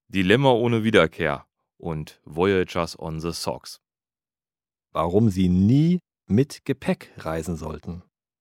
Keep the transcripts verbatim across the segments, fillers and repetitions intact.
Dilemma ohne Wiederkehr und Voyagers on the Socks. Warum Sie nie mit Gepäck reisen sollten.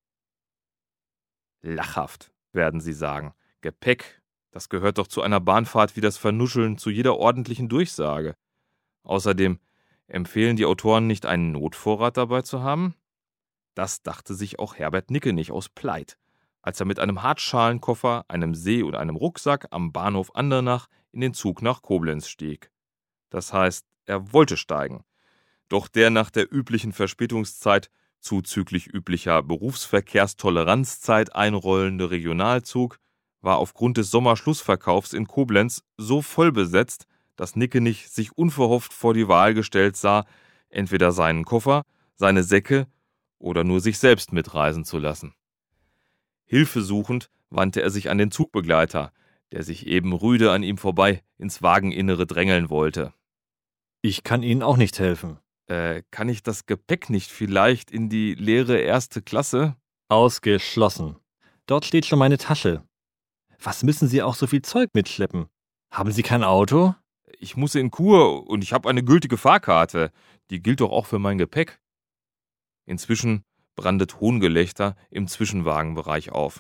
Lachhaft, werden Sie sagen. Gepäck, das gehört doch zu einer Bahnfahrt wie das Vernuscheln zu jeder ordentlichen Durchsage. Außerdem empfehlen die Autoren nicht, einen Notvorrat dabei zu haben? Das dachte sich auch Herbert Nickenich aus Pleit, als er mit einem Hartschalenkoffer, einem See und einem Rucksack am Bahnhof Andernach in den Zug nach Koblenz stieg. Das heißt, er wollte steigen. Doch der nach der üblichen Verspätungszeit zuzüglich üblicher Berufsverkehrstoleranzzeit einrollende Regionalzug war aufgrund des Sommerschlussverkaufs in Koblenz so voll besetzt, dass Nickenich sich unverhofft vor die Wahl gestellt sah, entweder seinen Koffer, seine Säcke oder nur sich selbst mitreisen zu lassen. Hilfesuchend wandte er sich an den Zugbegleiter, der sich eben rüde an ihm vorbei ins Wageninnere drängeln wollte. Ich kann Ihnen auch nicht helfen. Äh, kann ich das Gepäck nicht vielleicht in die leere erste Klasse? Ausgeschlossen. Dort steht schon meine Tasche. Was müssen Sie auch so viel Zeug mitschleppen? Haben Sie kein Auto? Ich muss in Kur und ich habe eine gültige Fahrkarte. Die gilt doch auch für mein Gepäck. Inzwischen brandet Hohngelächter im Zwischenwagenbereich auf.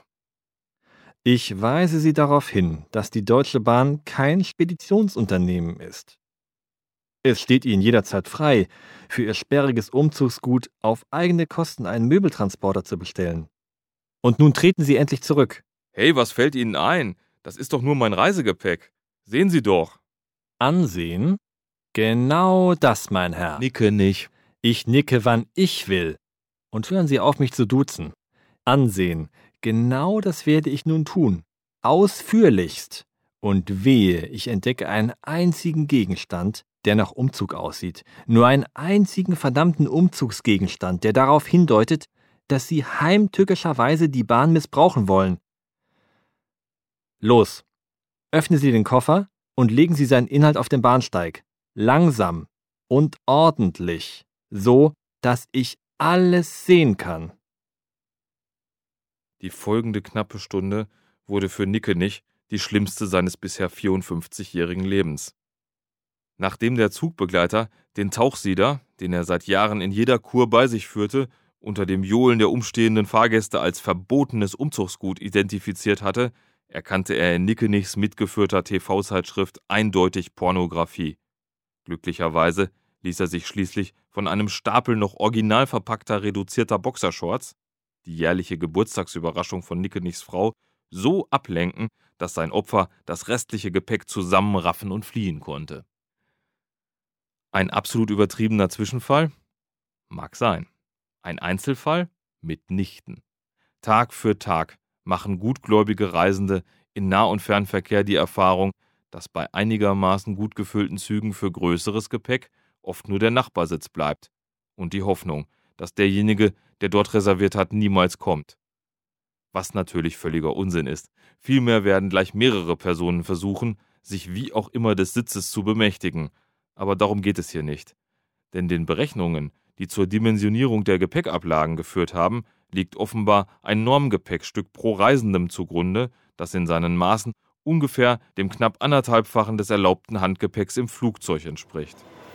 Ich weise Sie darauf hin, dass die Deutsche Bahn kein Speditionsunternehmen ist. Es steht Ihnen jederzeit frei, für Ihr sperriges Umzugsgut auf eigene Kosten einen Möbeltransporter zu bestellen. Und nun treten Sie endlich zurück. Hey, was fällt Ihnen ein? Das ist doch nur mein Reisegepäck. Sehen Sie doch. Ansehen? Genau das, mein Herr. Nicke nicht. Ich nicke, wann ich will. Und hören Sie auf, mich zu duzen. Ansehen. Genau das werde ich nun tun. Ausführlichst. Und wehe, ich entdecke einen einzigen Gegenstand, der nach Umzug aussieht. Nur einen einzigen verdammten Umzugsgegenstand, der darauf hindeutet, dass Sie heimtückischerweise die Bahn missbrauchen wollen. Los, öffnen Sie den Koffer und legen Sie seinen Inhalt auf den Bahnsteig. Langsam und ordentlich, so, dass ich alles sehen kann. Die folgende knappe Stunde wurde für Nickenich die schlimmste seines bisher vierundfünfzigjährigen Lebens. Nachdem der Zugbegleiter den Tauchsieder, den er seit Jahren in jeder Kur bei sich führte, unter dem Johlen der umstehenden Fahrgäste als verbotenes Umzugsgut identifiziert hatte, erkannte er in Nickenichs mitgeführter T V-Zeitschrift eindeutig Pornografie. Glücklicherweise ließ er sich schließlich von einem Stapel noch original verpackter reduzierter Boxershorts, die jährliche Geburtstagsüberraschung von Nickenichs Frau, so ablenken, dass sein Opfer das restliche Gepäck zusammenraffen und fliehen konnte. Ein absolut übertriebener Zwischenfall? Mag sein. Ein Einzelfall? Mitnichten. Tag für Tag machen gutgläubige Reisende in Nah- und Fernverkehr die Erfahrung, dass bei einigermaßen gut gefüllten Zügen für größeres Gepäck oft nur der Nachbarsitz bleibt und die Hoffnung, dass derjenige, der dort reserviert hat, niemals kommt. Was natürlich völliger Unsinn ist. Vielmehr werden gleich mehrere Personen versuchen, sich wie auch immer des Sitzes zu bemächtigen. Aber darum geht es hier nicht. Denn den Berechnungen, die zur Dimensionierung der Gepäckablagen geführt haben, liegt offenbar ein Normgepäckstück pro Reisendem zugrunde, das in seinen Maßen ungefähr dem knapp anderthalbfachen des erlaubten Handgepäcks im Flugzeug entspricht.